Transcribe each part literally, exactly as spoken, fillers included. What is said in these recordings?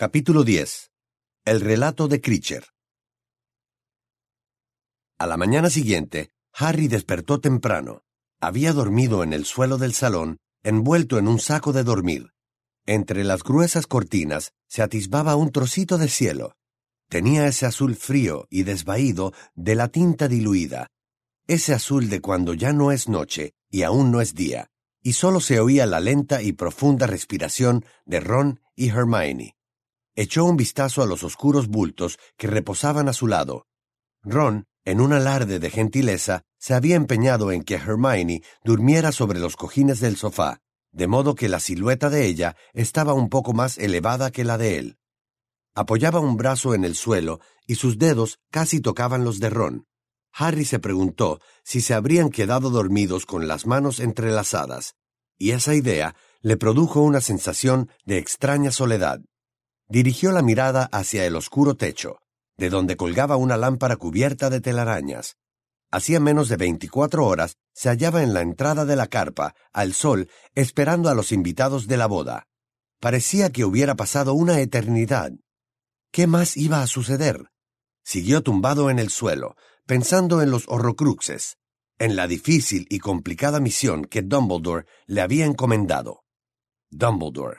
Capítulo diez. El relato de Creature. A la mañana siguiente, Harry despertó temprano. Había dormido en el suelo del salón, envuelto en un saco de dormir. Entre las gruesas cortinas se atisbaba un trocito de cielo. Tenía ese azul frío y desvaído de la tinta diluida. Ese azul de cuando ya no es noche y aún no es día, y solo se oía la lenta y profunda respiración de Ron y Hermione. Echó un vistazo a los oscuros bultos que reposaban a su lado. Ron, en un alarde de gentileza, se había empeñado en que Hermione durmiera sobre los cojines del sofá, de modo que la silueta de ella estaba un poco más elevada que la de él. Apoyaba un brazo en el suelo y sus dedos casi tocaban los de Ron. Harry se preguntó si se habrían quedado dormidos con las manos entrelazadas, y esa idea le produjo una sensación de extraña soledad. Dirigió la mirada hacia el oscuro techo, de donde colgaba una lámpara cubierta de telarañas. Hacía menos de veinticuatro horas se hallaba en la entrada de la carpa, al sol, esperando a los invitados de la boda. Parecía que hubiera pasado una eternidad. ¿Qué más iba a suceder? Siguió tumbado en el suelo, pensando en los Horrocruxes, en la difícil y complicada misión que Dumbledore le había encomendado. Dumbledore.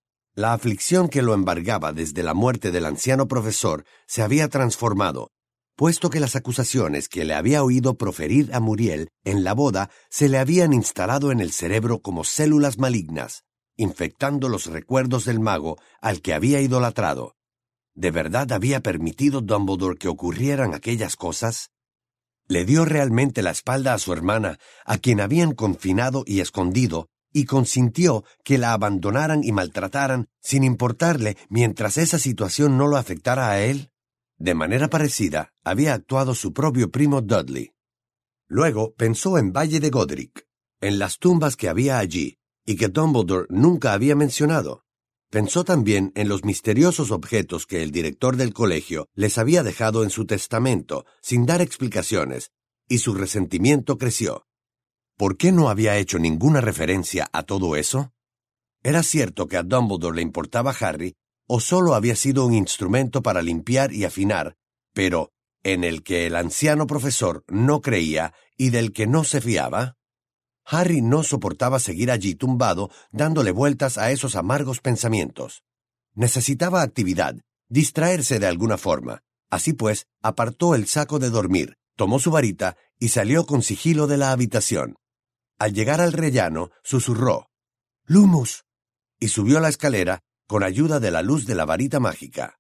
La aflicción que lo embargaba desde la muerte del anciano profesor se había transformado, puesto que las acusaciones que le había oído proferir a Muriel en la boda se le habían instalado en el cerebro como células malignas, infectando los recuerdos del mago al que había idolatrado. ¿De verdad había permitido Dumbledore que ocurrieran aquellas cosas? Le dio realmente la espalda a su hermana, a quien habían confinado y escondido, y consintió que la abandonaran y maltrataran sin importarle mientras esa situación no lo afectara a él. De manera parecida había actuado su propio primo Dudley. Luego pensó en Valle de Godric, en las tumbas que había allí, y que Dumbledore nunca había mencionado. Pensó también en los misteriosos objetos que el director del colegio les había dejado en su testamento, sin dar explicaciones, y su resentimiento creció. ¿Por qué no había hecho ninguna referencia a todo eso? ¿Era cierto que a Dumbledore le importaba Harry, o solo había sido un instrumento para limpiar y afinar, pero en el que el anciano profesor no creía y del que no se fiaba? Harry no soportaba seguir allí tumbado dándole vueltas a esos amargos pensamientos. Necesitaba actividad, distraerse de alguna forma. Así pues, apartó el saco de dormir, tomó su varita y salió con sigilo de la habitación. Al llegar al rellano, susurró «¡Lumus!» y subió la escalera con ayuda de la luz de la varita mágica.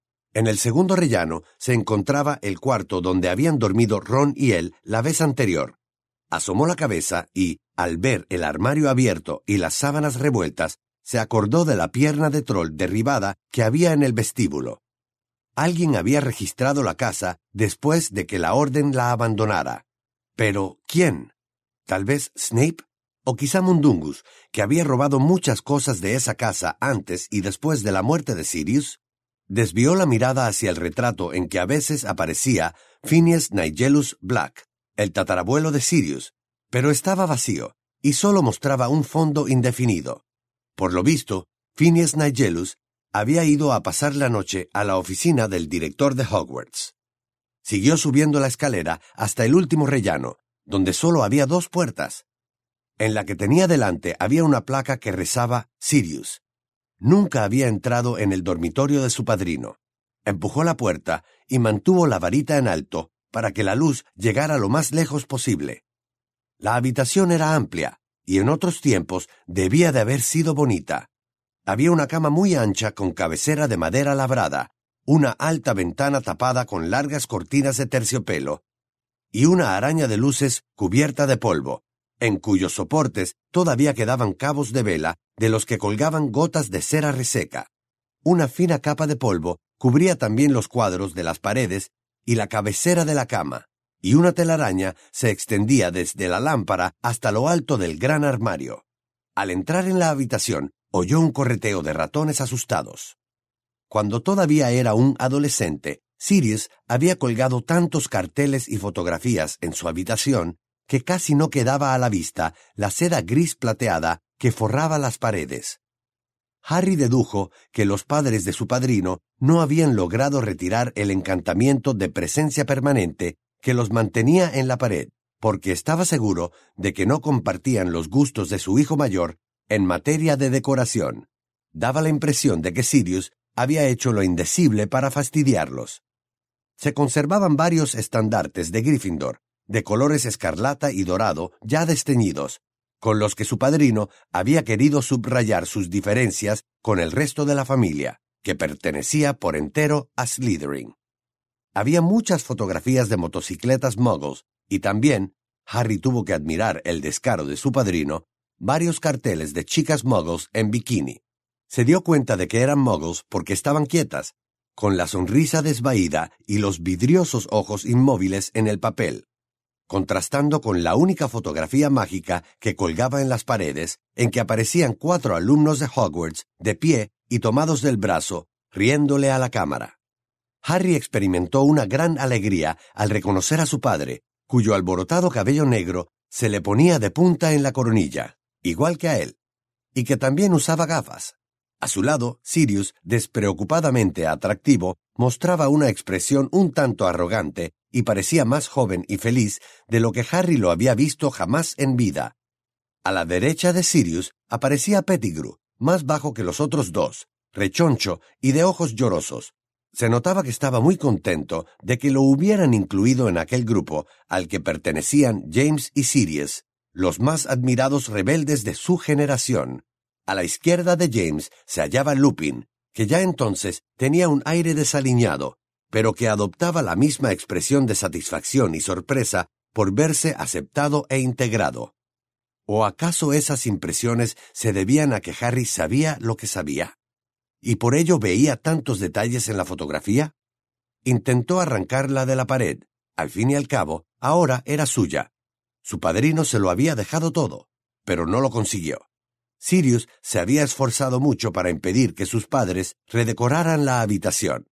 En el segundo rellano se encontraba el cuarto donde habían dormido Ron y él la vez anterior. Asomó la cabeza y, al ver el armario abierto y las sábanas revueltas, se acordó de la pierna de troll derribada que había en el vestíbulo. Alguien había registrado la casa después de que la orden la abandonara. Pero, ¿quién? ¿Tal vez Snape? ¿O quizá Mundungus, que había robado muchas cosas de esa casa antes y después de la muerte de Sirius? Desvió la mirada hacia el retrato en que a veces aparecía Phineas Nigellus Black, el tatarabuelo de Sirius, pero estaba vacío y solo mostraba un fondo indefinido. Por lo visto, Phineas Nigellus había ido a pasar la noche a la oficina del director de Hogwarts. Siguió subiendo la escalera hasta el último rellano, donde solo había dos puertas. En la que tenía delante había una placa que rezaba Sirius. Nunca había entrado en el dormitorio de su padrino. Empujó la puerta y mantuvo la varita en alto para que la luz llegara lo más lejos posible. La habitación era amplia, y en otros tiempos debía de haber sido bonita. Había una cama muy ancha con cabecera de madera labrada, una alta ventana tapada con largas cortinas de terciopelo, y una araña de luces cubierta de polvo, en cuyos soportes todavía quedaban cabos de vela de los que colgaban gotas de cera reseca. Una fina capa de polvo cubría también los cuadros de las paredes y la cabecera de la cama, y una telaraña se extendía desde la lámpara hasta lo alto del gran armario. Al entrar en la habitación, oyó un correteo de ratones asustados. Cuando todavía era un adolescente, Sirius había colgado tantos carteles y fotografías en su habitación que casi no quedaba a la vista la seda gris plateada que forraba las paredes. Harry dedujo que los padres de su padrino no habían logrado retirar el encantamiento de presencia permanente que los mantenía en la pared, porque estaba seguro de que no compartían los gustos de su hijo mayor en materia de decoración. Daba la impresión de que Sirius había hecho lo indecible para fastidiarlos. Se conservaban varios estandartes de Gryffindor, de colores escarlata y dorado ya desteñidos, con los que su padrino había querido subrayar sus diferencias con el resto de la familia, que pertenecía por entero a Slytherin. Había muchas fotografías de motocicletas muggles, y también, Harry tuvo que admirar el descaro de su padrino, varios carteles de chicas muggles en bikini. Se dio cuenta de que eran muggles porque estaban quietas, con la sonrisa desvaída y los vidriosos ojos inmóviles en el papel, contrastando con la única fotografía mágica que colgaba en las paredes, en que aparecían cuatro alumnos de Hogwarts de pie y tomados del brazo, riéndole a la cámara. Harry experimentó una gran alegría al reconocer a su padre, cuyo alborotado cabello negro se le ponía de punta en la coronilla, igual que a él, y que también usaba gafas. A su lado, Sirius, despreocupadamente atractivo, mostraba una expresión un tanto arrogante y parecía más joven y feliz de lo que Harry lo había visto jamás en vida. A la derecha de Sirius aparecía Pettigrew, más bajo que los otros dos, rechoncho y de ojos llorosos. Se notaba que estaba muy contento de que lo hubieran incluido en aquel grupo al que pertenecían James y Sirius, los más admirados rebeldes de su generación. A la izquierda de James se hallaba Lupin, que ya entonces tenía un aire desaliñado, pero que adoptaba la misma expresión de satisfacción y sorpresa por verse aceptado e integrado. ¿O acaso esas impresiones se debían a que Harry sabía lo que sabía? ¿Y por ello veía tantos detalles en la fotografía? Intentó arrancarla de la pared. Al fin y al cabo, ahora era suya. Su padrino se lo había dejado todo, pero no lo consiguió. Sirius se había esforzado mucho para impedir que sus padres redecoraran la habitación.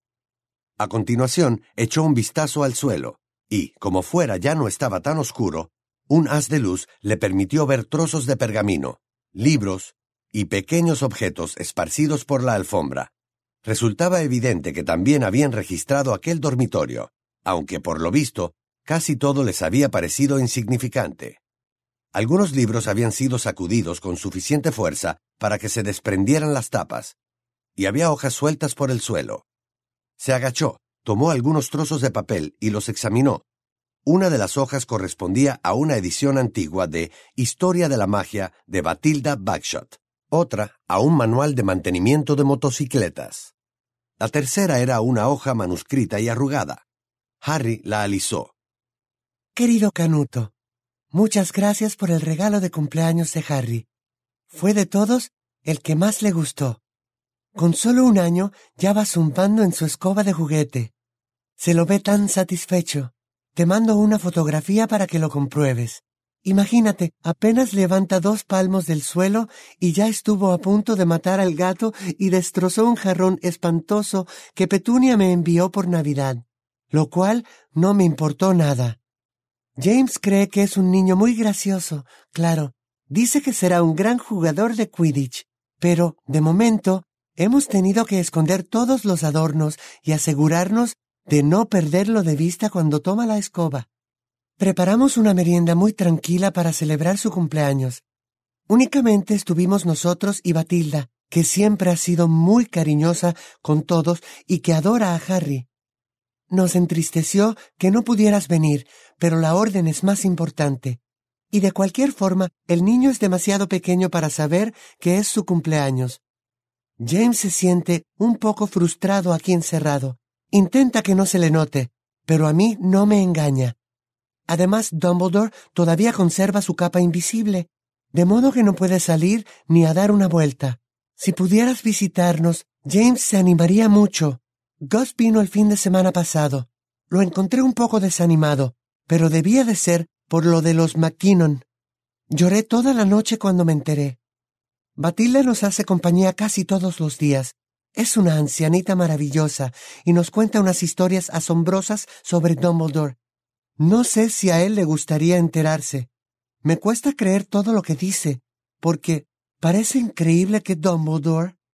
A continuación, echó un vistazo al suelo, y, como fuera ya no estaba tan oscuro, un haz de luz le permitió ver trozos de pergamino, libros y pequeños objetos esparcidos por la alfombra. Resultaba evidente que también habían registrado aquel dormitorio, aunque por lo visto, casi todo les había parecido insignificante. Algunos libros habían sido sacudidos con suficiente fuerza para que se desprendieran las tapas, y había hojas sueltas por el suelo. Se agachó, tomó algunos trozos de papel y los examinó. Una de las hojas correspondía a una edición antigua de Historia de la Magia de Bathilda Bagshot, otra a un manual de mantenimiento de motocicletas. La tercera era una hoja manuscrita y arrugada. Harry la alisó. Querido Canuto, muchas gracias por el regalo de cumpleaños de Harry. Fue de todos el que más le gustó. Con solo un año ya va zumbando en su escoba de juguete. Se lo ve tan satisfecho. Te mando una fotografía para que lo compruebes. Imagínate, apenas levanta dos palmos del suelo y ya estuvo a punto de matar al gato y destrozó un jarrón espantoso que Petunia me envió por Navidad, lo cual no me importó nada. James cree que es un niño muy gracioso, claro. Dice que será un gran jugador de Quidditch, pero, de momento, hemos tenido que esconder todos los adornos y asegurarnos de no perderlo de vista cuando toma la escoba. Preparamos una merienda muy tranquila para celebrar su cumpleaños. Únicamente estuvimos nosotros y Bathilda, que siempre ha sido muy cariñosa con todos y que adora a Harry. Nos entristeció que no pudieras venir, pero la orden es más importante. Y de cualquier forma, el niño es demasiado pequeño para saber que es su cumpleaños. James se siente un poco frustrado aquí encerrado. Intenta que no se le note, pero a mí no me engaña. Además, Dumbledore todavía conserva su capa invisible, de modo que no puede salir ni a dar una vuelta. Si pudieras visitarnos, James se animaría mucho. Gus vino el fin de semana pasado. Lo encontré un poco desanimado, pero debía de ser por lo de los McKinnon. Lloré toda la noche cuando me enteré. Bathilda nos hace compañía casi todos los días. Es una ancianita maravillosa y nos cuenta unas historias asombrosas sobre Dumbledore. No sé si a él le gustaría enterarse. Me cuesta creer todo lo que dice, porque parece increíble que Dumbledore...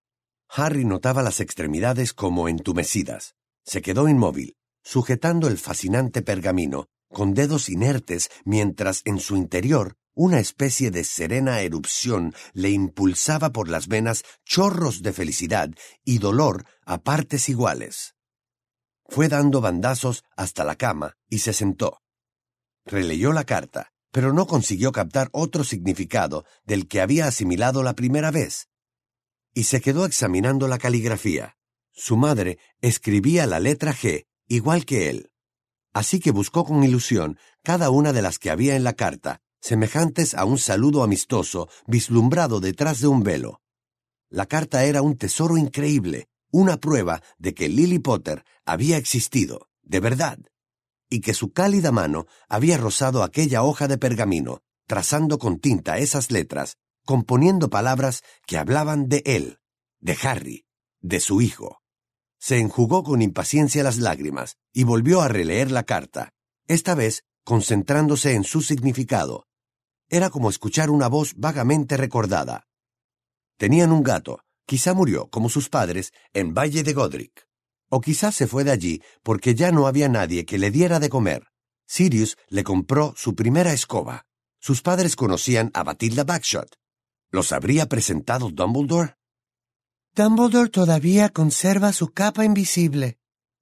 Harry notaba las extremidades como entumecidas. Se quedó inmóvil, sujetando el fascinante pergamino, con dedos inertes, mientras en su interior una especie de serena erupción le impulsaba por las venas chorros de felicidad y dolor a partes iguales. Fue dando bandazos hasta la cama y se sentó. Releyó la carta, pero no consiguió captar otro significado del que había asimilado la primera vez. Y se quedó examinando la caligrafía. Su madre escribía la letra G igual que él. Así que buscó con ilusión cada una de las que había en la carta, semejantes a un saludo amistoso vislumbrado detrás de un velo. La carta era un tesoro increíble, una prueba de que Lily Potter había existido, de verdad, y que su cálida mano había rozado aquella hoja de pergamino, trazando con tinta esas letras, componiendo palabras que hablaban de él, de Harry, de su hijo. Se enjugó con impaciencia las lágrimas y volvió a releer la carta, esta vez concentrándose en su significado. Era como escuchar una voz vagamente recordada. Tenían un gato, quizá murió, como sus padres, en Valle de Godric. O quizás se fue de allí porque ya no había nadie que le diera de comer. Sirius le compró su primera escoba. Sus padres conocían a Bathilda Bagshot. ¿Los habría presentado Dumbledore? Dumbledore todavía conserva su capa invisible.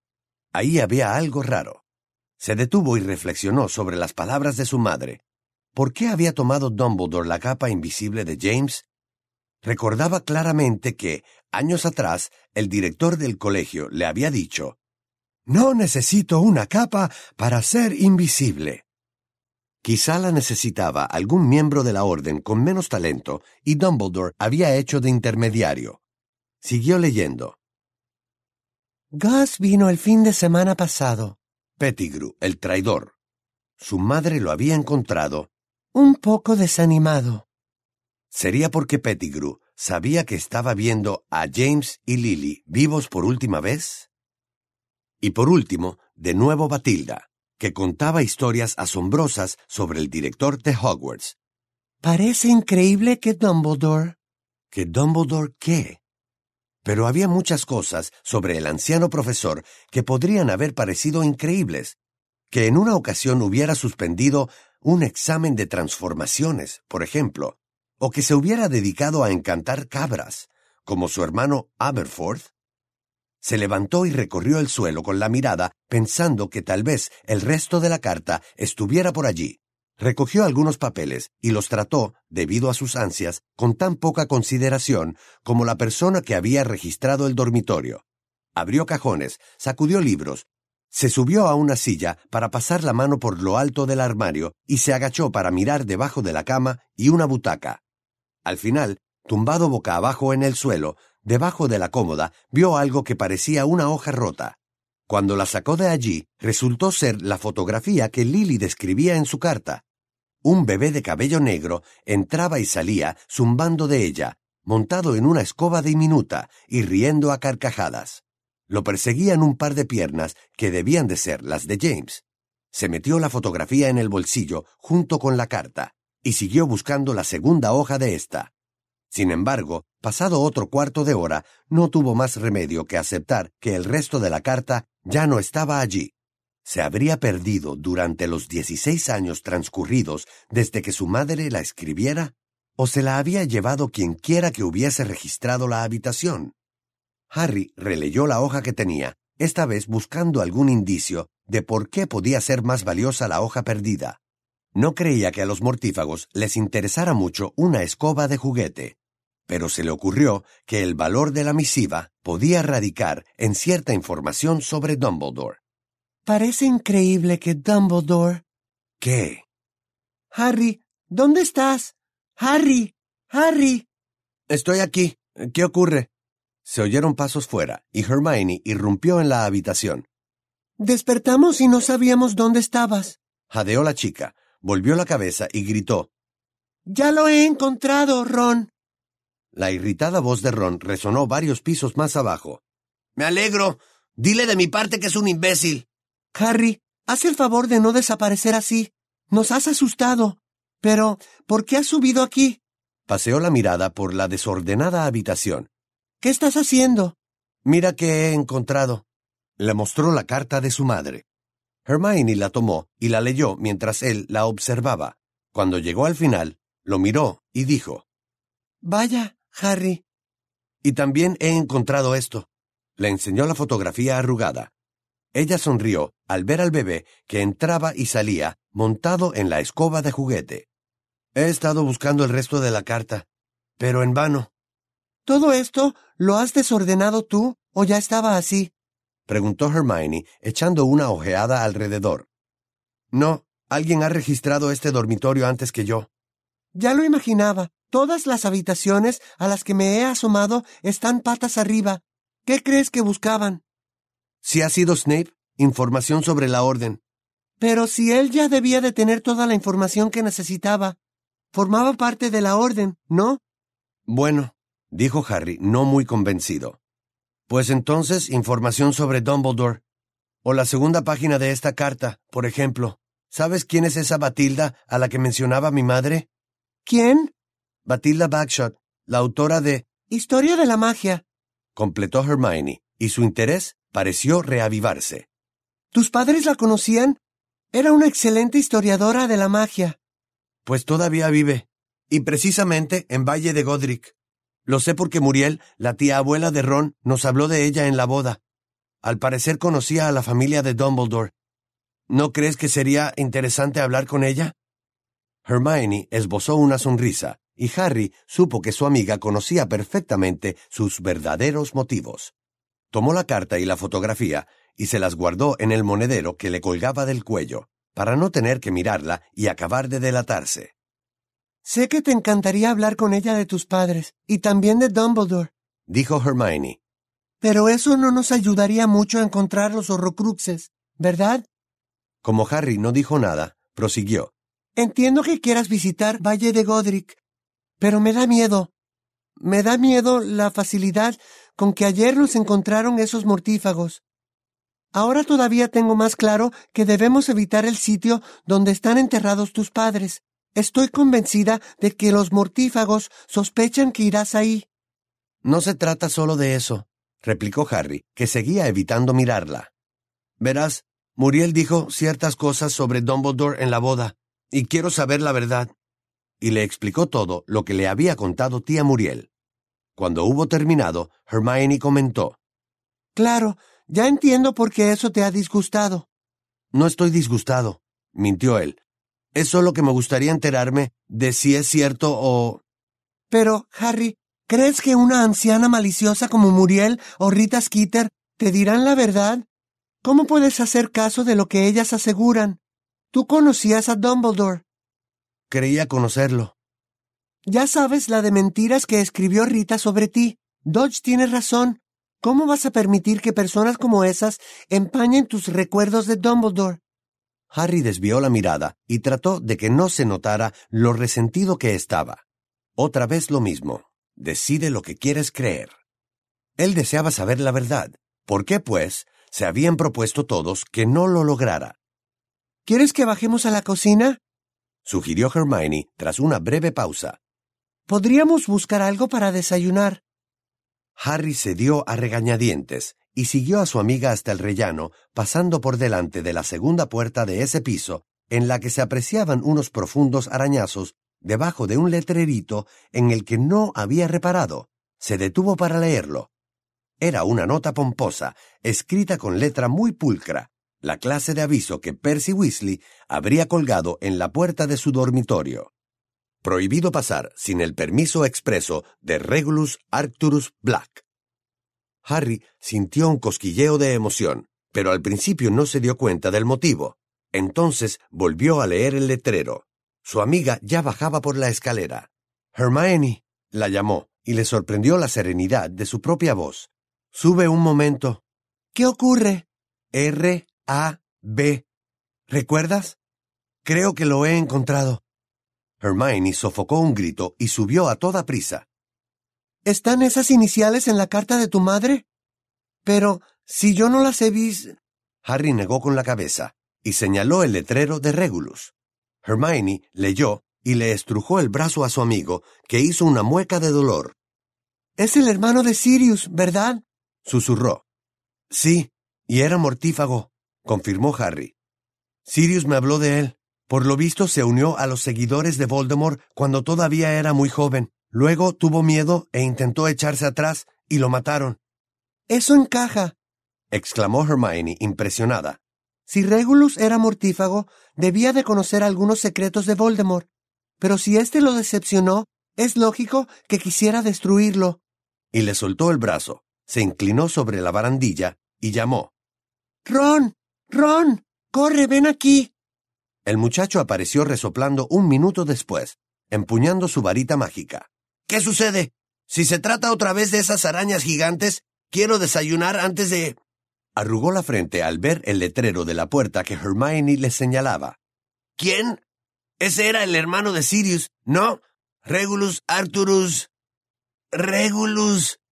Ahí había algo raro. Se detuvo y reflexionó sobre las palabras de su madre. ¿Por qué había tomado Dumbledore la capa invisible de James? Recordaba claramente que, años atrás, el director del colegio le había dicho: «No necesito una capa para ser invisible». Quizá la necesitaba algún miembro de la orden con menos talento y Dumbledore había hecho de intermediario. Siguió leyendo. Gus vino el fin de semana pasado. Pettigrew, el traidor. Su madre lo había encontrado un poco desanimado. ¿Sería porque Pettigrew sabía que estaba viendo a James y Lily vivos por última vez? Y por último, de nuevo Bathilda, que contaba historias asombrosas sobre el director de Hogwarts. Parece increíble que Dumbledore... ¿Que Dumbledore qué? Pero había muchas cosas sobre el anciano profesor que podrían haber parecido increíbles. Que en una ocasión hubiera suspendido un examen de transformaciones, por ejemplo, o que se hubiera dedicado a encantar cabras, como su hermano Aberforth. Se levantó y recorrió el suelo con la mirada, pensando que tal vez el resto de la carta estuviera por allí. Recogió algunos papeles y los trató, debido a sus ansias, con tan poca consideración como la persona que había registrado el dormitorio. Abrió cajones, sacudió libros, se subió a una silla para pasar la mano por lo alto del armario y se agachó para mirar debajo de la cama y una butaca. Al final, tumbado boca abajo en el suelo, debajo de la cómoda, vio algo que parecía una hoja rota. Cuando la sacó de allí, resultó ser la fotografía que Lily describía en su carta. Un bebé de cabello negro entraba y salía zumbando de ella, montado en una escoba diminuta y riendo a carcajadas. Lo perseguían un par de piernas que debían de ser las de James. Se metió la fotografía en el bolsillo junto con la carta y siguió buscando la segunda hoja de esta. Sin embargo, pasado otro cuarto de hora, no tuvo más remedio que aceptar que el resto de la carta ya no estaba allí. ¿Se habría perdido durante los dieciséis años transcurridos desde que su madre la escribiera? ¿O se la había llevado quienquiera que hubiese registrado la habitación? Harry releyó la hoja que tenía, esta vez buscando algún indicio de por qué podía ser más valiosa la hoja perdida. No creía que a los mortífagos les interesara mucho una escoba de juguete, pero se le ocurrió que el valor de la misiva podía radicar en cierta información sobre Dumbledore. Parece increíble que Dumbledore... ¿Qué? Harry, ¿dónde estás? Harry, Harry. Estoy aquí. ¿Qué ocurre? Se oyeron pasos fuera, y Hermione irrumpió en la habitación. Despertamos y no sabíamos dónde estabas. Jadeó la chica, volvió la cabeza y gritó. ¡Ya lo he encontrado, Ron! La irritada voz de Ron resonó varios pisos más abajo. Me alegro. Dile de mi parte que es un imbécil. Harry, haz el favor de no desaparecer así. Nos has asustado. Pero, ¿por qué has subido aquí? Paseó la mirada por la desordenada habitación. ¿Qué estás haciendo? Mira qué he encontrado. Le mostró la carta de su madre. Hermione la tomó y la leyó mientras él la observaba. Cuando llegó al final, lo miró y dijo: Vaya, Harry. Y también he encontrado esto. Le enseñó la fotografía arrugada. Ella sonrió al ver al bebé que entraba y salía montado en la escoba de juguete. He estado buscando el resto de la carta, pero en vano. ¿Todo esto lo has desordenado tú o ya estaba así? Preguntó Hermione, echando una ojeada alrededor. No, alguien ha registrado este dormitorio antes que yo. Ya lo imaginaba. Todas las habitaciones a las que me he asomado están patas arriba. ¿Qué crees que buscaban? Si ha sido Snape, información sobre la orden. Pero si él ya debía de tener toda la información que necesitaba. Formaba parte de la orden, ¿no? Bueno, dijo Harry, no muy convencido. Pues entonces, información sobre Dumbledore. O la segunda página de esta carta, por ejemplo. ¿Sabes quién es esa Batilda a la que mencionaba mi madre? ¿Quién? Batilda Bagshot, la autora de Historia de la magia, completó Hermione, y su interés pareció reavivarse. ¿Tus padres la conocían? Era una excelente historiadora de la magia. Pues todavía vive, y precisamente en Valle de Godric. Lo sé porque Muriel, la tía abuela de Ron, nos habló de ella en la boda. Al parecer conocía a la familia de Dumbledore. ¿No crees que sería interesante hablar con ella? Hermione esbozó una sonrisa, y Harry supo que su amiga conocía perfectamente sus verdaderos motivos. Tomó la carta y la fotografía y se las guardó en el monedero que le colgaba del cuello, para no tener que mirarla y acabar de delatarse. Sé que te encantaría hablar con ella de tus padres, y también de Dumbledore, dijo Hermione. pero eso no nos ayudaría mucho a encontrar los Horrocruxes, ¿verdad? Como Harry no dijo nada, prosiguió. Entiendo que quieras visitar Valle de Godric, pero me da miedo. Me da miedo la facilidad con que ayer nos encontraron esos mortífagos. Ahora todavía tengo más claro que debemos evitar el sitio donde están enterrados tus padres. Estoy convencida de que los mortífagos sospechan que irás ahí. No se trata solo de eso, replicó Harry, que seguía evitando mirarla. Verás, Muriel dijo ciertas cosas sobre Dumbledore en la boda, y quiero saber la verdad. Y le explicó todo lo que le había contado tía Muriel. Cuando hubo terminado, Hermione comentó. Claro, ya entiendo por qué eso te ha disgustado. No estoy disgustado, mintió él. Es solo que me gustaría enterarme de si es cierto o... Pero, Harry, ¿crees que una anciana maliciosa como Muriel o Rita Skeeter te dirán la verdad? ¿Cómo puedes hacer caso de lo que ellas aseguran? Tú conocías a Dumbledore. Creía conocerlo. Ya sabes la de mentiras que escribió Rita sobre ti. Dodge tiene razón. ¿Cómo vas a permitir que personas como esas empañen tus recuerdos de Dumbledore? Harry desvió la mirada y trató de que no se notara lo resentido que estaba. Otra vez lo mismo. Decide lo que quieres creer. Él deseaba saber la verdad. ¿Por qué, pues, se habían propuesto todos que no lo lograra? ¿Quieres que bajemos a la cocina?, sugirió Hermione tras una breve pausa. Podríamos buscar algo para desayunar. Harry cedió a regañadientes y siguió a su amiga hasta el rellano, pasando por delante de la segunda puerta de ese piso, en la que se apreciaban unos profundos arañazos debajo de un letrerito en el que no había reparado. Se detuvo para leerlo. Era una nota pomposa, escrita con letra muy pulcra, la clase de aviso que Percy Weasley habría colgado en la puerta de su dormitorio. Prohibido pasar sin el permiso expreso de Regulus Arcturus Black. Harry sintió un cosquilleo de emoción, pero al principio no se dio cuenta del motivo. Entonces volvió a leer el letrero. Su amiga ya bajaba por la escalera. Hermione, la llamó, y le sorprendió la serenidad de su propia voz. Sube un momento. ¿Qué ocurre? R A B ¿Recuerdas? Creo que lo he encontrado. Hermione sofocó un grito y subió a toda prisa. ¿Están esas iniciales en la carta de tu madre? Pero, si yo no las he visto... Harry negó con la cabeza y señaló el letrero de Regulus. Hermione leyó y le estrujó el brazo a su amigo, que hizo una mueca de dolor. Es el hermano de Sirius, ¿verdad? Susurró. Sí, y era mortífago, confirmó Harry. Sirius me habló de él. Por lo visto se unió a los seguidores de Voldemort cuando todavía era muy joven. Luego tuvo miedo e intentó echarse atrás y lo mataron. Eso encaja, exclamó Hermione, impresionada. Si Regulus era mortífago, debía de conocer algunos secretos de Voldemort. Pero si éste lo decepcionó, es lógico que quisiera destruirlo. Y le soltó el brazo, se inclinó sobre la barandilla y llamó. ¡Ron! ¡Ron! ¡Corre, ven aquí! El muchacho apareció resoplando un minuto después, empuñando su varita mágica. ¿Qué sucede? Si se trata otra vez de esas arañas gigantes, quiero desayunar antes de... Arrugó la frente al ver el letrero de la puerta que Hermione le señalaba. ¿Quién? Ese era el hermano de Sirius, ¿no? Regulus Arcturus... Regulus...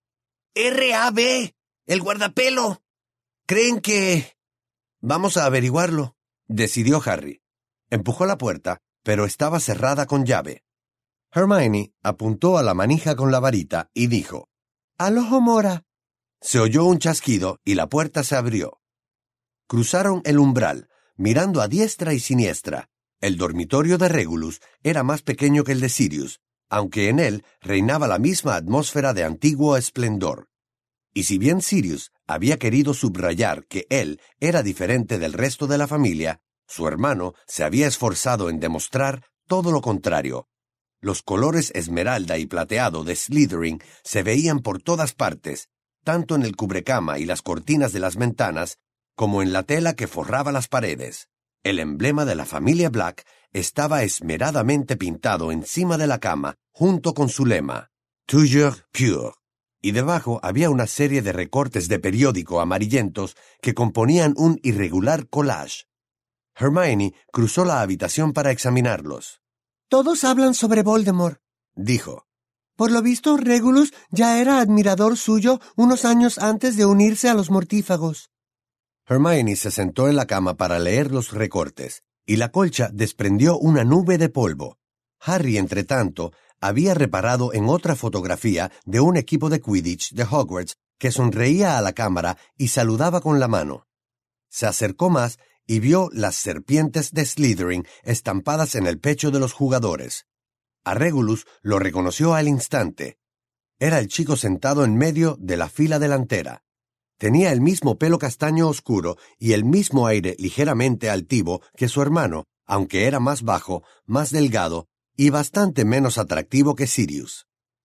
R A B, el guardapelo. ¿Creen que...? Vamos a averiguarlo, decidió Harry. Empujó la puerta, pero estaba cerrada con llave. Hermione apuntó a la manija con la varita y dijo, ¡Al ojo mora! Se oyó un chasquido y la puerta se abrió. Cruzaron el umbral, mirando a diestra y siniestra. El dormitorio de Regulus era más pequeño que el de Sirius, aunque en él reinaba la misma atmósfera de antiguo esplendor. Y si bien Sirius había querido subrayar que él era diferente del resto de la familia, su hermano se había esforzado en demostrar todo lo contrario. Los colores esmeralda y plateado de Slytherin se veían por todas partes, tanto en el cubrecama y las cortinas de las ventanas, como en la tela que forraba las paredes. El emblema de la familia Black estaba esmeradamente pintado encima de la cama, junto con su lema, Toujours Pure, y debajo había una serie de recortes de periódico amarillentos que componían un irregular collage. Hermione cruzó la habitación para examinarlos. Todos hablan sobre Voldemort, dijo. Por lo visto, Regulus ya era admirador suyo unos años antes de unirse a los mortífagos. Hermione se sentó en la cama para leer los recortes, y la colcha desprendió una nube de polvo. Harry, entretanto, había reparado en otra fotografía de un equipo de Quidditch de Hogwarts que sonreía a la cámara y saludaba con la mano. Se acercó más y vio las serpientes de Slytherin estampadas en el pecho de los jugadores. A Regulus lo reconoció al instante. Era el chico sentado en medio de la fila delantera. Tenía el mismo pelo castaño oscuro y el mismo aire ligeramente altivo que su hermano, aunque era más bajo, más delgado y bastante menos atractivo que Sirius.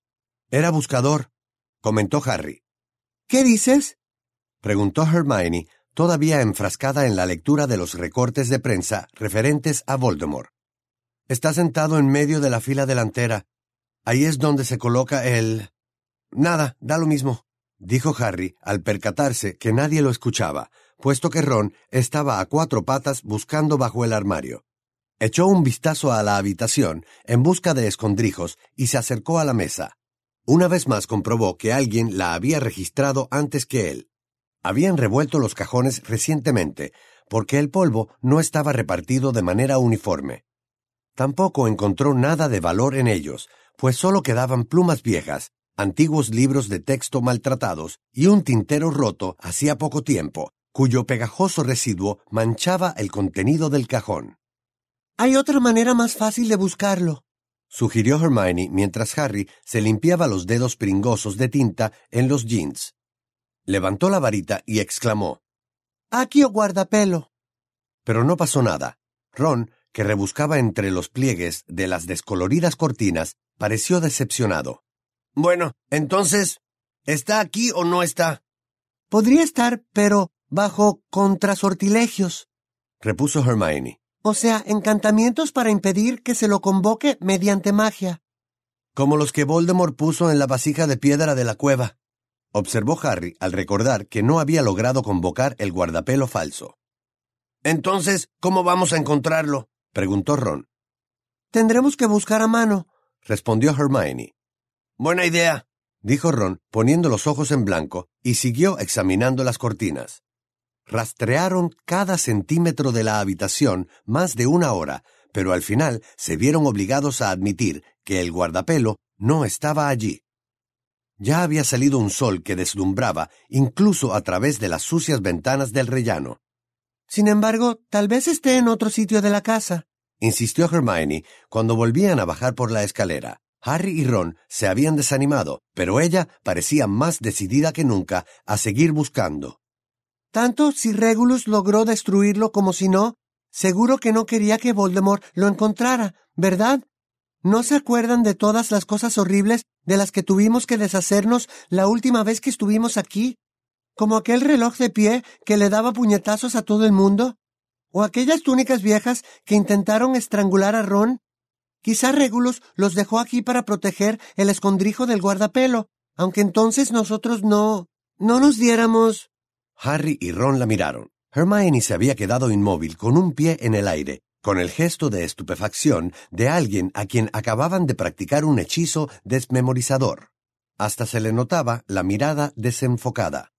Era buscador, comentó Harry. ¿Qué dices? Preguntó Hermione, todavía enfrascada en la lectura de los recortes de prensa referentes a Voldemort. Está sentado en medio de la fila delantera. Ahí es donde se coloca el... Nada, da lo mismo, dijo Harry al percatarse que nadie lo escuchaba, puesto que Ron estaba a cuatro patas buscando bajo el armario. Echó un vistazo a la habitación en busca de escondrijos y se acercó a la mesa. Una vez más comprobó que alguien la había registrado antes que él. Habían revuelto los cajones recientemente, porque el polvo no estaba repartido de manera uniforme. Tampoco encontró nada de valor en ellos, pues solo quedaban plumas viejas, antiguos libros de texto maltratados y un tintero roto hacía poco tiempo, cuyo pegajoso residuo manchaba el contenido del cajón. Hay otra manera más fácil de buscarlo, sugirió Hermione mientras Harry se limpiaba los dedos pringosos de tinta en los jeans. Levantó la varita y exclamó, «Aquí o guardapelo». Pero no pasó nada. Ron, que rebuscaba entre los pliegues de las descoloridas cortinas, pareció decepcionado. «Bueno, entonces, ¿está aquí o no está?» «Podría estar, pero bajo contrasortilegios», repuso Hermione. «O sea, encantamientos para impedir que se lo convoque mediante magia». «Como los que Voldemort puso en la vasija de piedra de la cueva», observó Harry al recordar que no había logrado convocar el guardapelo falso. «Entonces, ¿cómo vamos a encontrarlo?», preguntó Ron. «Tendremos que buscar a mano», respondió Hermione. «Buena idea», dijo Ron, poniendo los ojos en blanco, y siguió examinando las cortinas. Rastrearon cada centímetro de la habitación más de una hora, pero al final se vieron obligados a admitir que el guardapelo no estaba allí. Ya había salido un sol que deslumbraba incluso a través de las sucias ventanas del rellano. Sin embargo, tal vez esté en otro sitio de la casa, insistió Hermione cuando volvían a bajar por la escalera. Harry y Ron se habían desanimado, pero ella parecía más decidida que nunca a seguir buscando. Tanto si Regulus logró destruirlo como si no, seguro que no quería que Voldemort lo encontrara, ¿verdad? ¿No se acuerdan de todas las cosas horribles de las que tuvimos que deshacernos la última vez que estuvimos aquí? ¿Como aquel reloj de pie que le daba puñetazos a todo el mundo? ¿O aquellas túnicas viejas que intentaron estrangular a Ron? Quizá Regulus los dejó aquí para proteger el escondrijo del guardapelo, aunque entonces nosotros no... no nos diéramos... Harry y Ron la miraron. Hermione se había quedado inmóvil con un pie en el aire, con el gesto de estupefacción de alguien a quien acababan de practicar un hechizo desmemorizador. Hasta se le notaba la mirada desenfocada.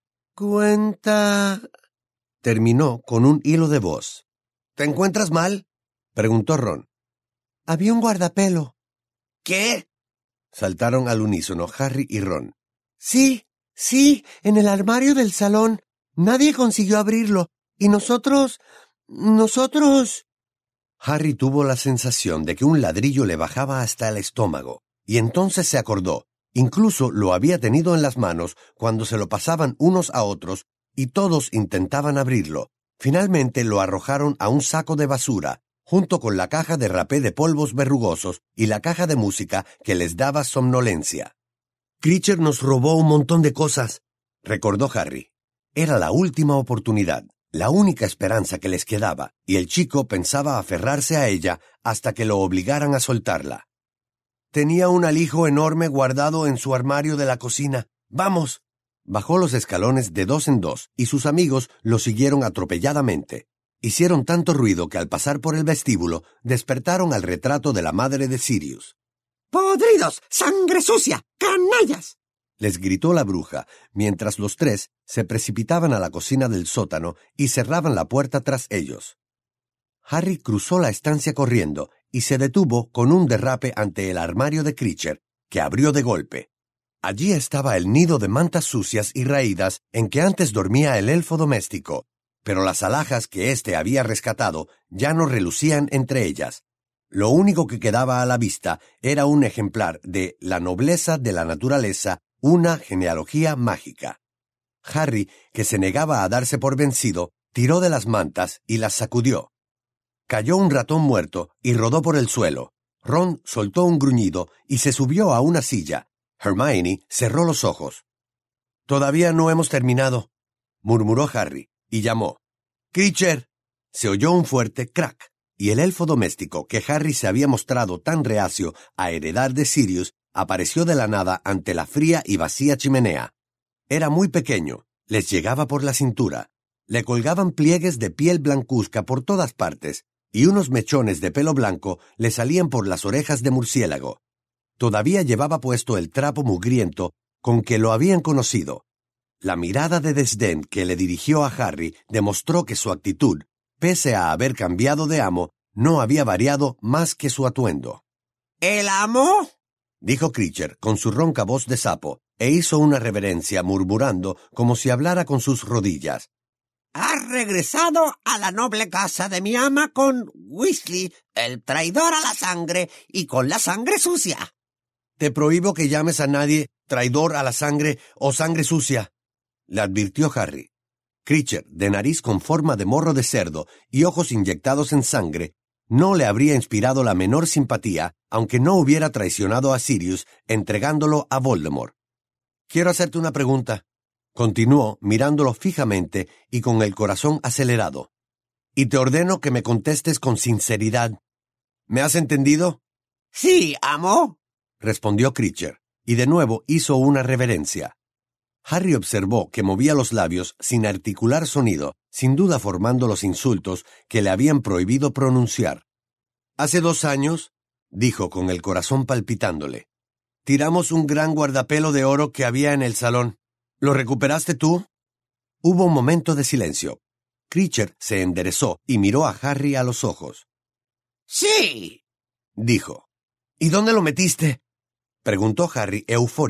«Cuenta...» terminó con un hilo de voz. «¿Te encuentras mal?», preguntó Ron. «Había un guardapelo». «¿Qué?», saltaron al unísono Harry y Ron. «Sí, sí, en el armario del salón. Nadie consiguió abrirlo. Y nosotros... nosotros...» Harry tuvo la sensación de que un ladrillo le bajaba hasta el estómago, y entonces se acordó. Incluso lo había tenido en las manos cuando se lo pasaban unos a otros y todos intentaban abrirlo. Finalmente lo arrojaron a un saco de basura, junto con la caja de rapé de polvos verrugosos y la caja de música que les daba somnolencia. «Creature nos robó un montón de cosas», recordó Harry. Era la última oportunidad, la única esperanza que les quedaba, y el chico pensaba aferrarse a ella hasta que lo obligaran a soltarla. «Tenía un alijo enorme guardado en su armario de la cocina. ¡Vamos!». Bajó los escalones de dos en dos, y sus amigos lo siguieron atropelladamente. Hicieron tanto ruido que al pasar por el vestíbulo, despertaron al retrato de la madre de Sirius. «¡Podridos! ¡Sangre sucia! ¡Canallas!», les gritó la bruja, mientras los tres se precipitaban a la cocina del sótano y cerraban la puerta tras ellos. Harry cruzó la estancia corriendo y se detuvo con un derrape ante el armario de Creature, que abrió de golpe. Allí estaba el nido de mantas sucias y raídas en que antes dormía el elfo doméstico, pero las alhajas que éste había rescatado ya no relucían entre ellas. Lo único que quedaba a la vista era un ejemplar de La nobleza de la naturaleza, una genealogía mágica. Harry, que se negaba a darse por vencido, tiró de las mantas y las sacudió. Cayó un ratón muerto y rodó por el suelo. Ron soltó un gruñido y se subió a una silla. Hermione cerró los ojos. «Todavía no hemos terminado», murmuró Harry, y llamó. «Creature». Se oyó un fuerte crack, y el elfo doméstico que Harry se había mostrado tan reacio a heredar de Sirius apareció de la nada ante la fría y vacía chimenea. Era muy pequeño, les llegaba por la cintura. Le colgaban pliegues de piel blancuzca por todas partes, y unos mechones de pelo blanco le salían por las orejas de murciélago. Todavía llevaba puesto el trapo mugriento con que lo habían conocido. La mirada de desdén que le dirigió a Harry demostró que su actitud, pese a haber cambiado de amo, no había variado más que su atuendo. «¿El amo?», dijo Creature con su ronca voz de sapo, e hizo una reverencia murmurando como si hablara con sus rodillas. «Ha regresado a la noble casa de mi ama con Weasley, el traidor a la sangre, y con la sangre sucia». «Te prohíbo que llames a nadie traidor a la sangre o sangre sucia», le advirtió Harry. Creature, de nariz con forma de morro de cerdo y ojos inyectados en sangre, no le habría inspirado la menor simpatía, aunque no hubiera traicionado a Sirius entregándolo a Voldemort. «Quiero hacerte una pregunta», continuó mirándolo fijamente y con el corazón acelerado. «Y te ordeno que me contestes con sinceridad. ¿Me has entendido?» «Sí, amo», respondió Creature, y de nuevo hizo una reverencia. Harry observó que movía los labios sin articular sonido, sin duda formando los insultos que le habían prohibido pronunciar. «Hace dos años», dijo con el corazón palpitándole, «tiramos un gran guardapelo de oro que había en el salón. ¿Lo recuperaste tú?» Hubo un momento de silencio. Creature se enderezó y miró a Harry a los ojos. «Sí», dijo. «¿Y dónde lo metiste?», preguntó Harry eufórico.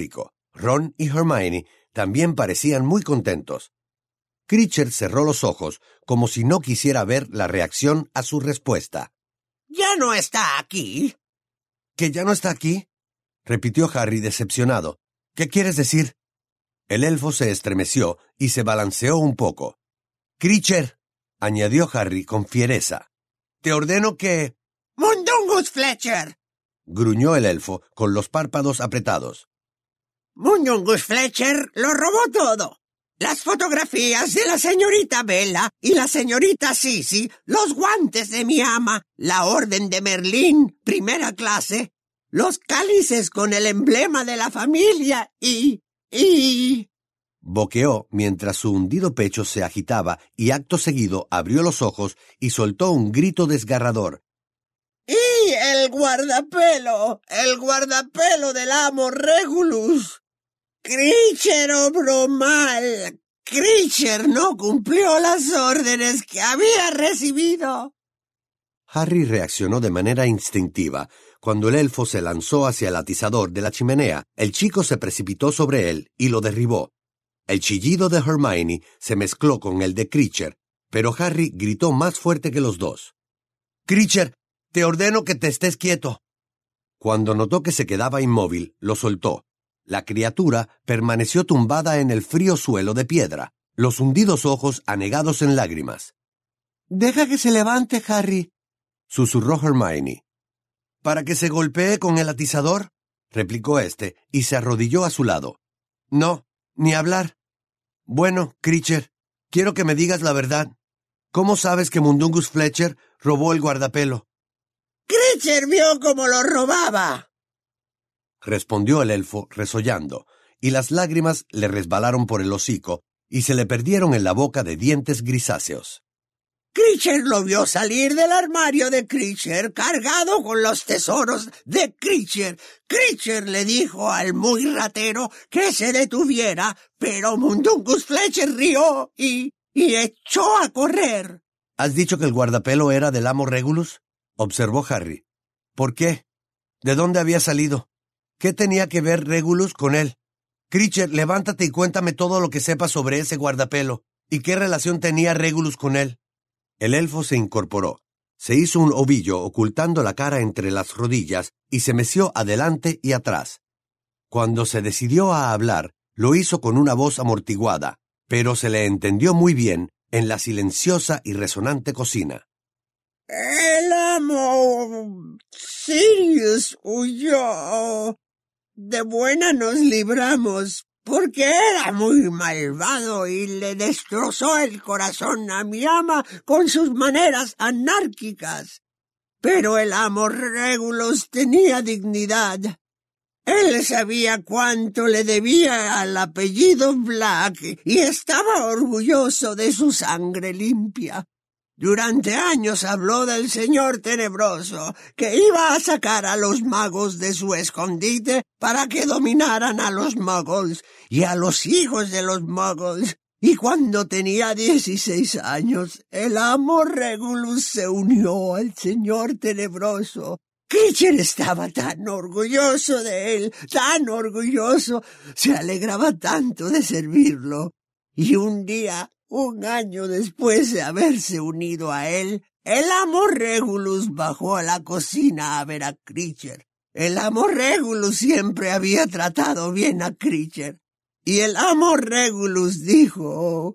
Ron y Hermione también parecían muy contentos. Creature cerró los ojos como si no quisiera ver la reacción a su respuesta. ¿Ya no está aquí? ¿Que ya no está aquí?, repitió Harry decepcionado. ¿Qué quieres decir? El elfo se estremeció y se balanceó un poco. Creature, añadió Harry con fiereza, te ordeno que... ¡Mundungus Fletcher! gruñó el elfo con los párpados apretados. Mundungus Fletcher lo robó todo. Las fotografías de la señorita Bella y la señorita Sissy, los guantes de mi ama, la orden de Merlín, primera clase, los cálices con el emblema de la familia y... y... Boqueó mientras su hundido pecho se agitaba y acto seguido abrió los ojos y soltó un grito desgarrador. ¡Y el guardapelo! ¡El guardapelo del amo Regulus! Creature obró mal. Creature no cumplió las órdenes que había recibido. Harry reaccionó de manera instintiva. Cuando el elfo se lanzó hacia el atizador de la chimenea, el chico se precipitó sobre él y lo derribó. El chillido de Hermione se mezcló con el de Creature, pero Harry gritó más fuerte que los dos. «Creature, te ordeno que te estés quieto». Cuando notó que se quedaba inmóvil, lo soltó. La criatura permaneció tumbada en el frío suelo de piedra, los hundidos ojos anegados en lágrimas. «Deja que se levante, Harry», susurró Hermione. «¿Para que se golpee con el atizador?», replicó éste, y se arrodilló a su lado. «No, ni hablar». «Bueno, Creature, quiero que me digas la verdad. ¿Cómo sabes que Mundungus Fletcher robó el guardapelo?» «Creature vio cómo lo robaba», respondió el elfo resollando, y las lágrimas le resbalaron por el hocico y se le perdieron en la boca de dientes grisáceos. Creature lo vio salir del armario de Creature cargado con los tesoros de Creature. Creature le dijo al muy ratero que se detuviera, pero Mundungus Fletcher rió y, y echó a correr. ¿Has dicho que el guardapelo era del amo Regulus?, observó Harry. ¿Por qué? ¿De dónde había salido? ¿Qué tenía que ver Regulus con él? Creature, levántate y cuéntame todo lo que sepas sobre ese guardapelo. ¿Y qué relación tenía Regulus con él? El elfo se incorporó. Se hizo un ovillo ocultando la cara entre las rodillas y se meció adelante y atrás. Cuando se decidió a hablar, lo hizo con una voz amortiguada, pero se le entendió muy bien en la silenciosa y resonante cocina. El amo Sirius huyó. De buena nos libramos, porque era muy malvado y le destrozó el corazón a mi ama con sus maneras anárquicas. Pero el amo Regulus tenía dignidad. Él sabía cuánto le debía al apellido Black y estaba orgulloso de su sangre limpia. Durante años habló del Señor Tenebroso, que iba a sacar a los magos de su escondite para que dominaran a los muggles y a los hijos de los muggles. Y cuando tenía dieciséis años, el amo Regulus se unió al Señor Tenebroso. Creature estaba tan orgulloso de él, tan orgulloso, se alegraba tanto de servirlo. Y un día, un año después de haberse unido a él, el amo Regulus bajó a la cocina a ver a Creature. El amo Regulus siempre había tratado bien a Creature. Y el amo Regulus dijo...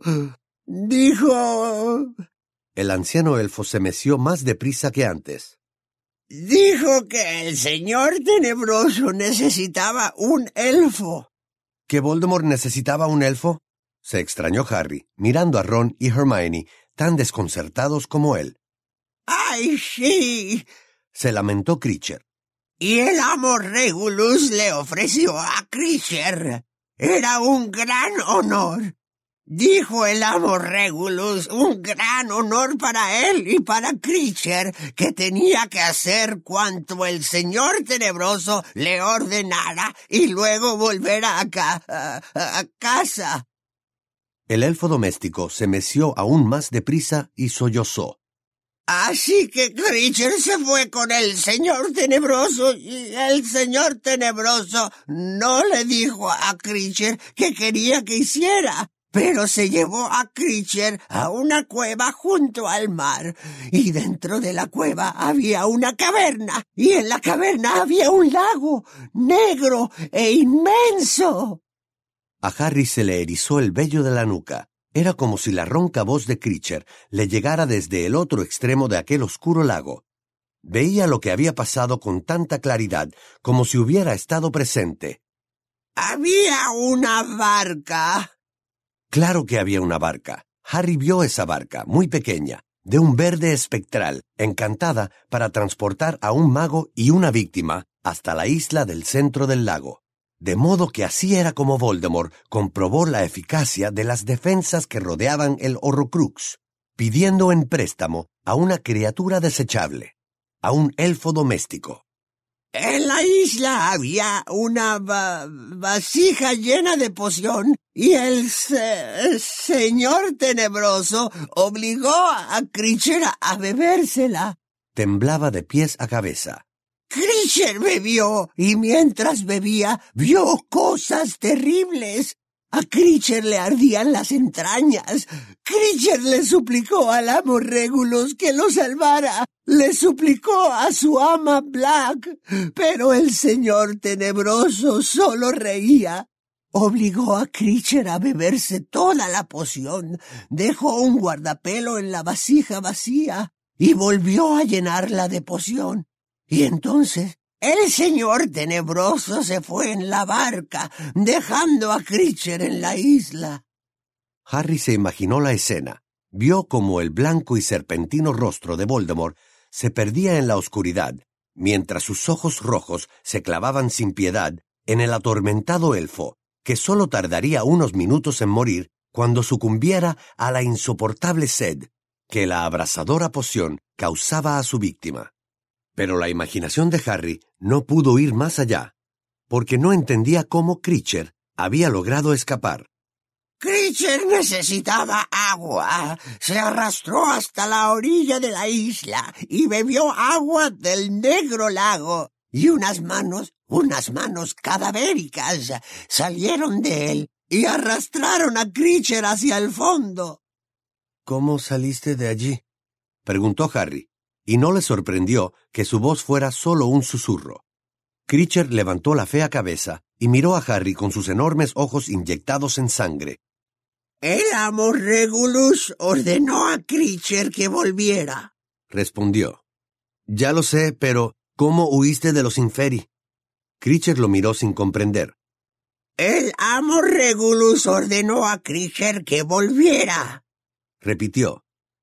dijo... El anciano elfo se meció más deprisa que antes. Dijo que el Señor Tenebroso necesitaba un elfo. ¿Que Voldemort necesitaba un elfo? Se extrañó Harry, mirando a Ron y Hermione, tan desconcertados como él. ¡Ay, sí! Se lamentó Creature. Y el amo Regulus le ofreció a Creature. Era un gran honor. Dijo el amo Regulus, un gran honor para él y para Creature, que tenía que hacer cuanto el Señor Tenebroso le ordenara y luego volver a, ca- a, a casa. El elfo doméstico se meció aún más deprisa y sollozó. Así que Creature se fue con el señor Tenebroso y el señor Tenebroso no le dijo a Creature qué quería que hiciera, pero se llevó a Creature a una cueva junto al mar, y dentro de la cueva había una caverna, y en la caverna había un lago negro e inmenso. A Harry se le erizó el vello de la nuca. Era como si la ronca voz de Creature le llegara desde el otro extremo de aquel oscuro lago. Veía lo que había pasado con tanta claridad como si hubiera estado presente. Había una barca. Claro que había una barca. Harry vio esa barca, muy pequeña, de un verde espectral, encantada para transportar a un mago y una víctima hasta la isla del centro del lago. De modo que así era como Voldemort comprobó la eficacia de las defensas que rodeaban el Horrocrux, pidiendo en préstamo a una criatura desechable, a un elfo doméstico. En la isla había una va- vasija llena de poción y el se- señor Tenebroso obligó a Creature a bebérsela. Temblaba de pies a cabeza. Creature bebió y mientras bebía vio cosas terribles. A Creature le ardían las entrañas. Creature le suplicó al amo Regulus que lo salvara. Le suplicó a su ama Black, pero el señor Tenebroso solo reía. Obligó a Creature a beberse toda la poción, dejó un guardapelo en la vasija vacía y volvió a llenarla de poción. Y entonces el señor Tenebroso se fue en la barca, dejando a Creature en la isla. Harry se imaginó la escena. Vio como el blanco y serpentino rostro de Voldemort se perdía en la oscuridad, mientras sus ojos rojos se clavaban sin piedad en el atormentado elfo, que solo tardaría unos minutos en morir cuando sucumbiera a la insoportable sed que la abrasadora poción causaba a su víctima. Pero la imaginación de Harry no pudo ir más allá, porque no entendía cómo Creature había logrado escapar. Creature necesitaba agua. Se arrastró hasta la orilla de la isla y bebió agua del negro lago. Y unas manos, unas manos cadavéricas, salieron de él y arrastraron a Creature hacia el fondo. ¿Cómo saliste de allí?, preguntó Harry, y no le sorprendió que su voz fuera solo un susurro. Creature levantó la fea cabeza y miró a Harry con sus enormes ojos inyectados en sangre. El amo Regulus ordenó a Creature que volviera, respondió. Ya lo sé, pero ¿cómo huiste de los Inferi? Creature lo miró sin comprender. El amo Regulus ordenó a Creature que volviera, repitió.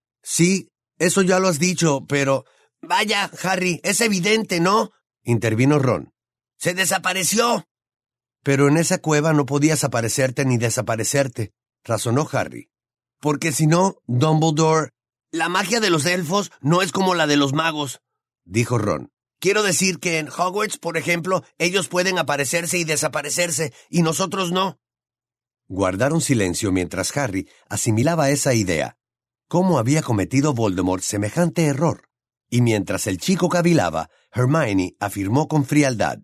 Sí, eso ya lo has dicho, pero... Vaya, Harry, es evidente, ¿no?, intervino Ron. Se desapareció. Pero en esa cueva no podías aparecerte ni desaparecerte, razonó Harry. Porque si no, Dumbledore... La magia de los elfos no es como la de los magos, dijo Ron. Quiero decir que en Hogwarts, por ejemplo, ellos pueden aparecerse y desaparecerse, y nosotros no. Guardaron silencio mientras Harry asimilaba esa idea. ¿Cómo había cometido Voldemort semejante error? Y mientras el chico cavilaba, Hermione afirmó con frialdad.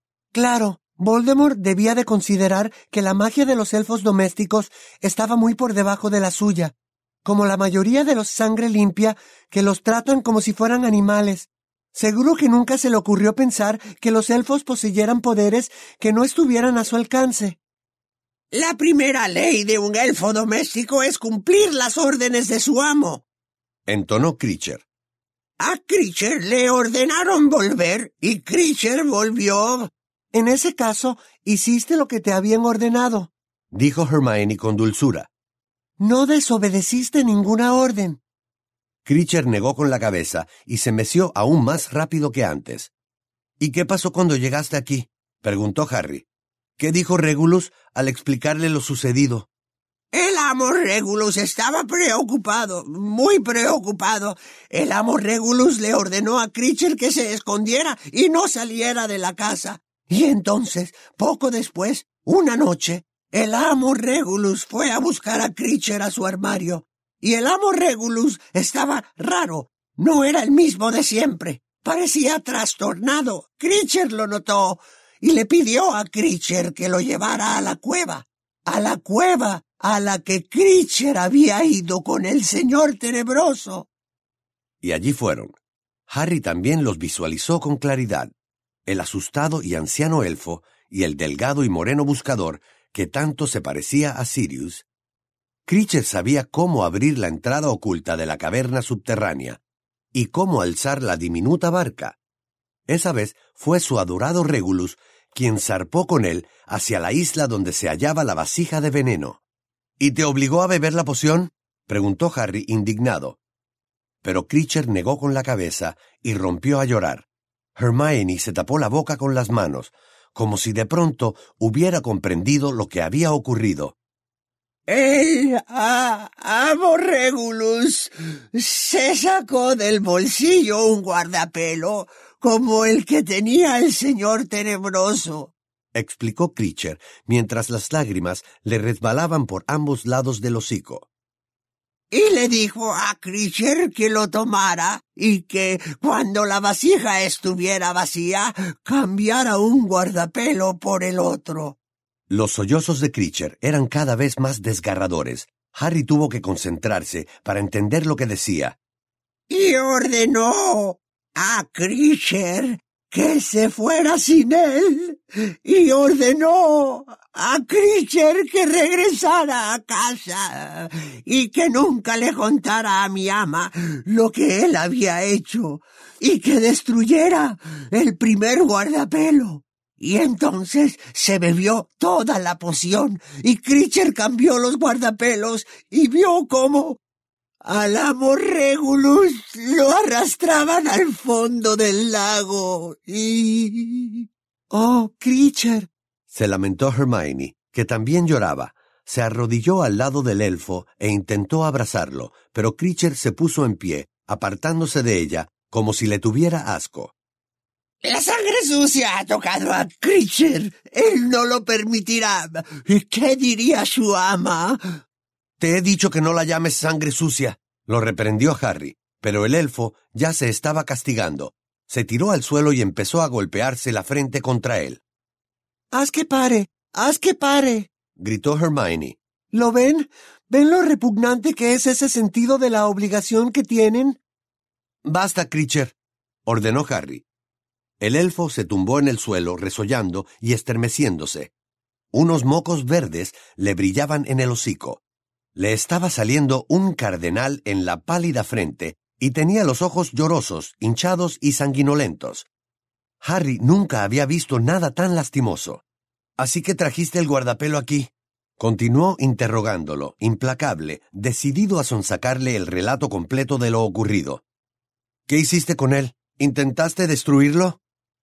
Claro, Voldemort debía de considerar que la magia de los elfos domésticos estaba muy por debajo de la suya, como la mayoría de los sangre limpia que los tratan como si fueran animales. Seguro que nunca se le ocurrió pensar que los elfos poseyeran poderes que no estuvieran a su alcance. La primera ley de un elfo doméstico es cumplir las órdenes de su amo, entonó Creature. A Creature le ordenaron volver y Creature volvió. En ese caso, hiciste lo que te habían ordenado, dijo Hermione con dulzura. No desobedeciste ninguna orden. Creature negó con la cabeza y se meció aún más rápido que antes. ¿Y qué pasó cuando llegaste aquí?, preguntó Harry. ¿Qué dijo Regulus al explicarle lo sucedido? El amo Regulus estaba preocupado, muy preocupado. El amo Regulus le ordenó a Creature que se escondiera y no saliera de la casa. Y entonces, poco después, una noche, el amo Regulus fue a buscar a Creature a su armario. Y el amo Regulus estaba raro, No era el mismo de siempre. Parecía trastornado. Creature lo notó y le pidió a Creature que lo llevara a la cueva. A la cueva a la que Creature había ido con el señor tenebroso. Y allí fueron. Harry también los visualizó con claridad. El asustado y anciano elfo y el delgado y moreno buscador que tanto se parecía a Sirius. Creature sabía cómo abrir la entrada oculta de la caverna subterránea y cómo alzar la diminuta barca. Esa vez fue su adorado Regulus quien zarpó con él hacia la isla donde se hallaba la vasija de veneno. ¿Y te obligó a beber la poción?, preguntó Harry indignado. Pero Creature negó con la cabeza y rompió a llorar. Hermione se tapó la boca con las manos, como si de pronto hubiera comprendido lo que había ocurrido. El a, amo Regulus se sacó del bolsillo un guardapelo como el que tenía el señor tenebroso, explicó Creature, mientras las lágrimas le resbalaban por ambos lados del hocico. Y le dijo a Creature que lo tomara y que cuando la vasija estuviera vacía, cambiara un guardapelo por el otro. Los sollozos de Creature eran cada vez más desgarradores. Harry tuvo que concentrarse para entender lo que decía. Y ordenó a Creature que se fuera sin él. Y ordenó a Creature que regresara a casa y que nunca le contara a mi ama lo que él había hecho y que destruyera el primer guardapelo. Y entonces se bebió toda la poción y Creature cambió los guardapelos y vio cómo al amo Regulus lo arrastraban al fondo del lago y... «Oh, Creature», se lamentó Hermione, que también lloraba. Se arrodilló al lado del elfo e intentó abrazarlo, pero Creature se puso en pie, apartándose de ella, como si le tuviera asco. La sangre sucia ha tocado a Creature. Él no lo permitirá. ¿Qué diría su ama? Te he dicho que no la llames sangre sucia, lo reprendió Harry, pero el elfo ya se estaba castigando. Se tiró al suelo y empezó a golpearse la frente contra él. «¡Haz que pare! ¡Haz que pare!», gritó Hermione. ¿Lo ven? ¿Ven lo repugnante que es ese sentido de la obligación que tienen? Basta, Creature, ordenó Harry. El elfo se tumbó en el suelo, resollando y estremeciéndose. Unos mocos verdes le brillaban en el hocico. Le estaba saliendo un cardenal en la pálida frente y tenía los ojos llorosos, hinchados y sanguinolentos. Harry nunca había visto nada tan lastimoso. «¿Así que trajiste el guardapelo aquí?», continuó interrogándolo, implacable, decidido a sonsacarle el relato completo de lo ocurrido. «¿Qué hiciste con él? ¿Intentaste destruirlo?»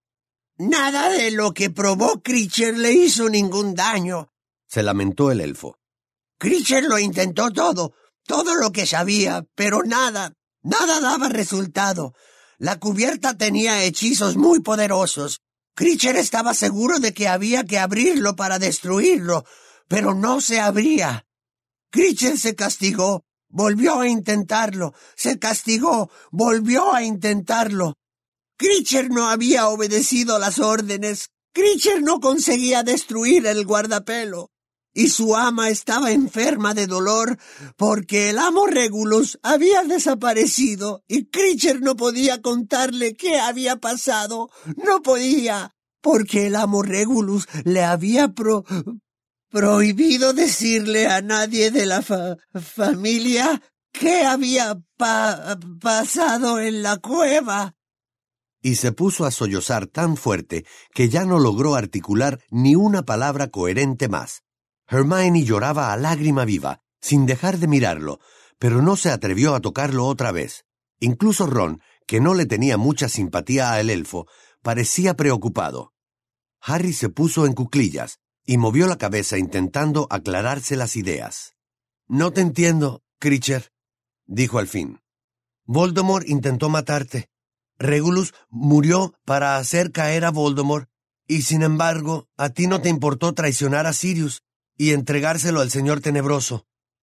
Nada de lo que probó Creature le hizo ningún daño, se lamentó el elfo. Creature lo intentó todo, todo lo que sabía, pero nada, nada daba resultado. La cubierta tenía hechizos muy poderosos. Creature estaba seguro de que había que abrirlo para destruirlo, pero no se abría. Creature se castigó, volvió a intentarlo, se castigó, volvió a intentarlo. Creature no había obedecido las órdenes. Creature no conseguía destruir el guardapelo. Y su ama estaba enferma de dolor porque el amo Regulus había desaparecido y Creature no podía contarle qué había pasado. No podía, porque el amo Regulus le había pro... prohibido decirle a nadie de la fa... familia qué había pa... pasado en la cueva. Y se puso a sollozar tan fuerte que ya no logró articular ni una palabra coherente más. Hermione lloraba a lágrima viva, sin dejar de mirarlo, pero no se atrevió a tocarlo otra vez. Incluso Ron, que no le tenía mucha simpatía al elfo, parecía preocupado. Harry se puso en cuclillas y movió la cabeza intentando aclararse las ideas. «No te entiendo, Creature», dijo al fin. «Voldemort intentó matarte. Regulus murió para hacer caer a Voldemort, y sin embargo, a ti no te importó traicionar a Sirius y entregárselo al señor tenebroso».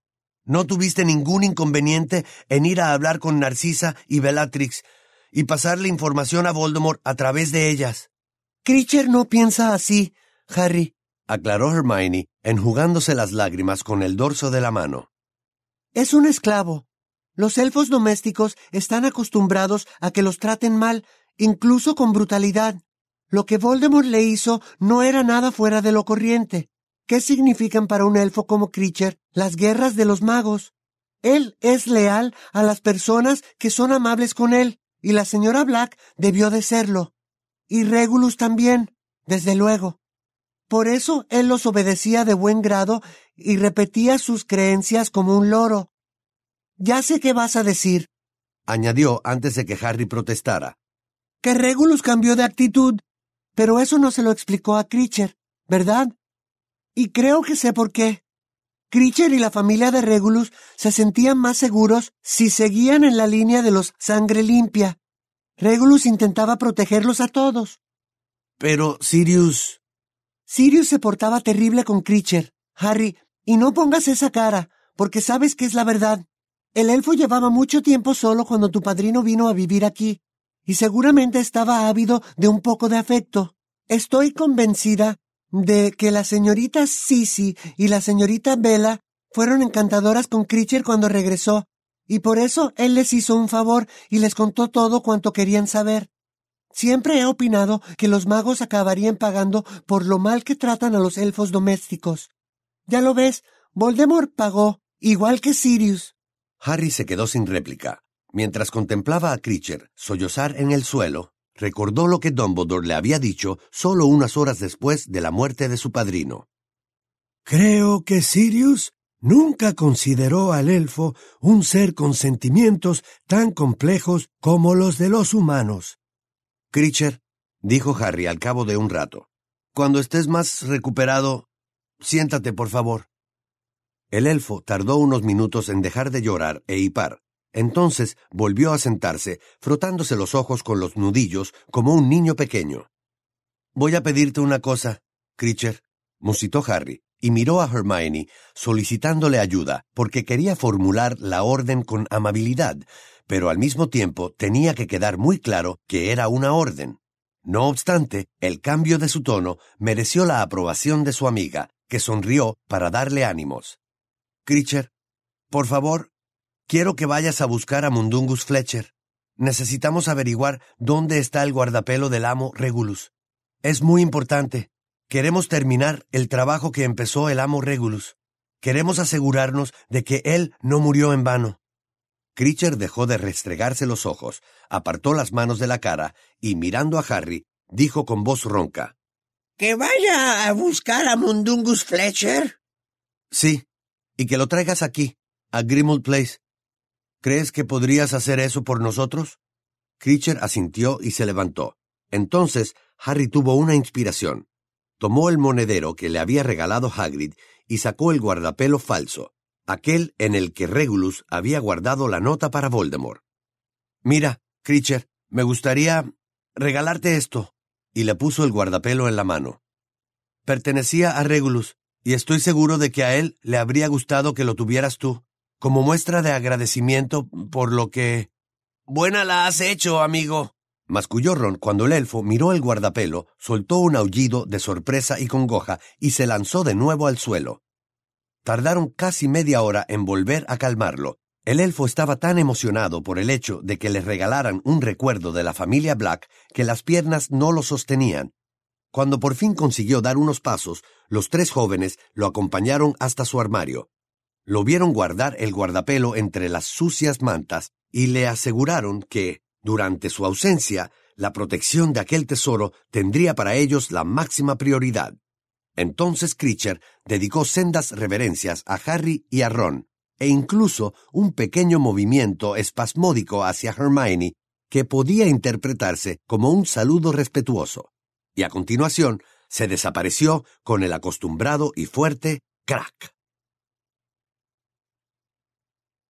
¿No tuviste ningún inconveniente en ir a hablar con Narcisa y Bellatrix y pasarle información a Voldemort a través de ellas? Creature no piensa así, Harry, aclaró Hermione, enjugándose las lágrimas con el dorso de la mano. Es un esclavo. Los elfos domésticos están acostumbrados a que los traten mal, incluso con brutalidad. Lo que Voldemort le hizo no era nada fuera de lo corriente. ¿Qué significan para un elfo como Creature las guerras de los magos? Él es leal a las personas que son amables con él, y la señora Black debió de serlo. Y Regulus también, desde luego. Por eso él los obedecía de buen grado y repetía sus creencias como un loro. Ya sé qué vas a decir, añadió antes de que Harry protestara. Que Regulus cambió de actitud, pero eso no se lo explicó a Creature, ¿verdad? Y creo que sé por qué. Creature y la familia de Regulus se sentían más seguros si seguían en la línea de los sangre limpia. Regulus intentaba protegerlos a todos. Pero Sirius... Sirius se portaba terrible con Creature, Harry, y no pongas esa cara, porque sabes que es la verdad. El elfo llevaba mucho tiempo solo cuando tu padrino vino a vivir aquí, y seguramente estaba ávido de un poco de afecto. Estoy convencida de que la señorita Sissy y la señorita Bella fueron encantadoras con Creature cuando regresó, y por eso él les hizo un favor y les contó todo cuanto querían saber. Siempre he opinado que los magos acabarían pagando por lo mal que tratan a los elfos domésticos. Ya lo ves, Voldemort pagó, igual que Sirius. Harry se quedó sin réplica. Mientras contemplaba a Creature sollozar en el suelo, recordó lo que Dumbledore le había dicho solo unas horas después de la muerte de su padrino. Creo que Sirius nunca consideró al elfo un ser con sentimientos tan complejos como los de los humanos. Creature, dijo Harry al cabo de un rato, cuando estés más recuperado, siéntate, por favor. El elfo tardó unos minutos en dejar de llorar e hipar. Entonces volvió a sentarse, frotándose los ojos con los nudillos como un niño pequeño. Voy a pedirte una cosa, Creature, musitó Harry, y miró a Hermione, solicitándole ayuda, porque quería formular la orden con amabilidad, pero al mismo tiempo tenía que quedar muy claro que era una orden. No obstante, el cambio de su tono mereció la aprobación de su amiga, que sonrió para darle ánimos. Creature, por favor, quiero que vayas a buscar a Mundungus Fletcher. Necesitamos averiguar dónde está el guardapelo del amo Regulus. Es muy importante. Queremos terminar el trabajo que empezó el amo Regulus. Queremos asegurarnos de que él no murió en vano. Creature dejó de restregarse los ojos, apartó las manos de la cara y, mirando a Harry, dijo con voz ronca. ¿Que vaya a buscar a Mundungus Fletcher? Sí, y que lo traigas aquí, a Grimmauld Place. ¿Crees que podrías hacer eso por nosotros? Creature asintió y se levantó. Entonces Harry tuvo una inspiración. Tomó el monedero que le había regalado Hagrid y sacó el guardapelo falso, aquel en el que Regulus había guardado la nota para Voldemort. Mira, Creature, me gustaría regalarte esto, y le puso el guardapelo en la mano. Pertenecía a Regulus, y estoy seguro de que a él le habría gustado que lo tuvieras tú, como muestra de agradecimiento por lo que... Buena la has hecho, amigo, masculló Ron cuando el elfo miró el guardapelo, soltó un aullido de sorpresa y congoja y se lanzó de nuevo al suelo. Tardaron casi media hora en volver a calmarlo. El elfo estaba tan emocionado por el hecho de que le regalaran un recuerdo de la familia Black que las piernas no lo sostenían. Cuando por fin consiguió dar unos pasos, los tres jóvenes lo acompañaron hasta su armario. Lo vieron guardar el guardapelo entre las sucias mantas y le aseguraron que, durante su ausencia, la protección de aquel tesoro tendría para ellos la máxima prioridad. Entonces Creature dedicó sendas reverencias a Harry y a Ron, e incluso un pequeño movimiento espasmódico hacia Hermione que podía interpretarse como un saludo respetuoso. Y a continuación se desapareció con el acostumbrado y fuerte crack.